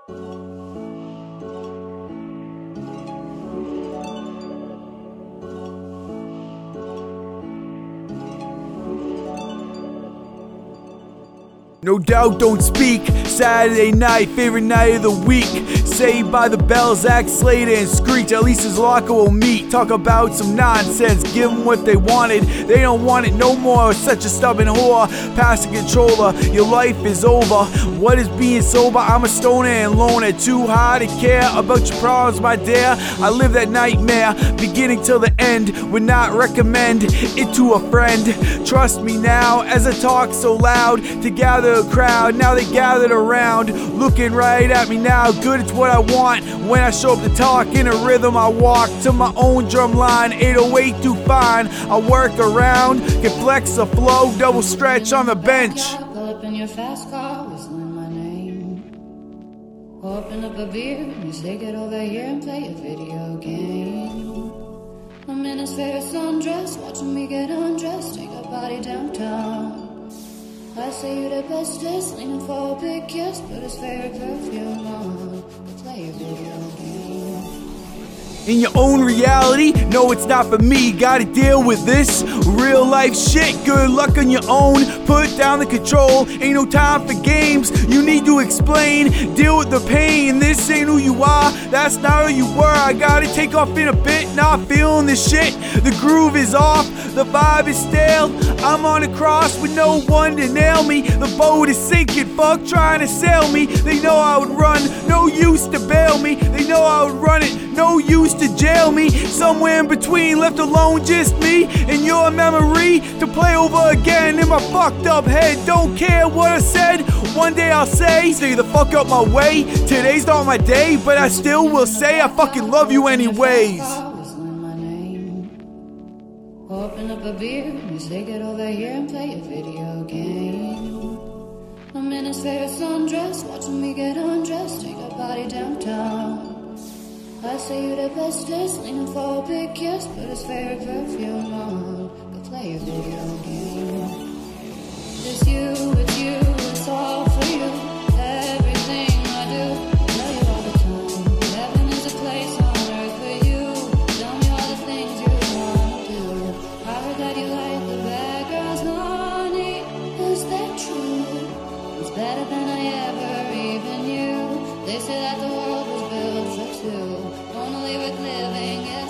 No doubt, don't speak. Saturday night, favorite night of the week. Saved by the Bell, Zack Slater and Screech. At least his locker will meet. Talk about some nonsense, give them what they wanted. They don't want it no more. Such a stubborn whore. Pass the controller, your life is over. What is being sober? I'm a stoner and loner. Too high to care about your problems, my dear. I live that nightmare, beginning till the end. Would not recommend it to a friend. Trust me now, as I talk so loud to gather a crowd. Now they gathered around, looking right at me now. Good, it's what I want. When I show up to talk in a rhythm, I walk to my own drum line. 808 do fine. I work around, can flex a flow, double stretch on the bench. Pull up in your fast car, whistling my name. Open up a beer and you say get over here and play a video game. I'm in his favorite sundress, watching me get undressed, take a body downtown. I say you the bestest, leaning for a big kiss, put his favorite perfume on, play a video game. In your own reality, no, it's not for me. Gotta deal with this real life shit. Good luck on your own. Put down the control. Ain't no time for games. You need to explain. Deal with the pain. This ain't who you are. That's not who you were. I gotta take off in a bit. Not feeling this shit. The groove is off. The vibe is stale. I'm on a cross with no one to nail me. The boat is sinking. Fuck trying to sail me. They know I would run. No use to bail me. They know I would run it. No use to jail me. Somewhere in between, left alone, just me and your memory to play over again in my fucked up head. Don't care what I said. One day I'll say, stay the fuck up my way. Today's not my day, but I still will say I fucking love you anyways. Open up a beer and you say get over here and play a video game. I'm in his favorite sundress, watching me get undressed, take a body downtown. I say you the bestest, leaning for a big kiss, put his favorite perfume on, go play a video game. It's you, it's all for you. Everything I do, tell you all the time. Heaven is a place on earth for you. Tell me all the things you want to do. I heard that you like the bad girls, honey. Is that true? It's better than I ever even knew. They say that the world was built for two. Only with living.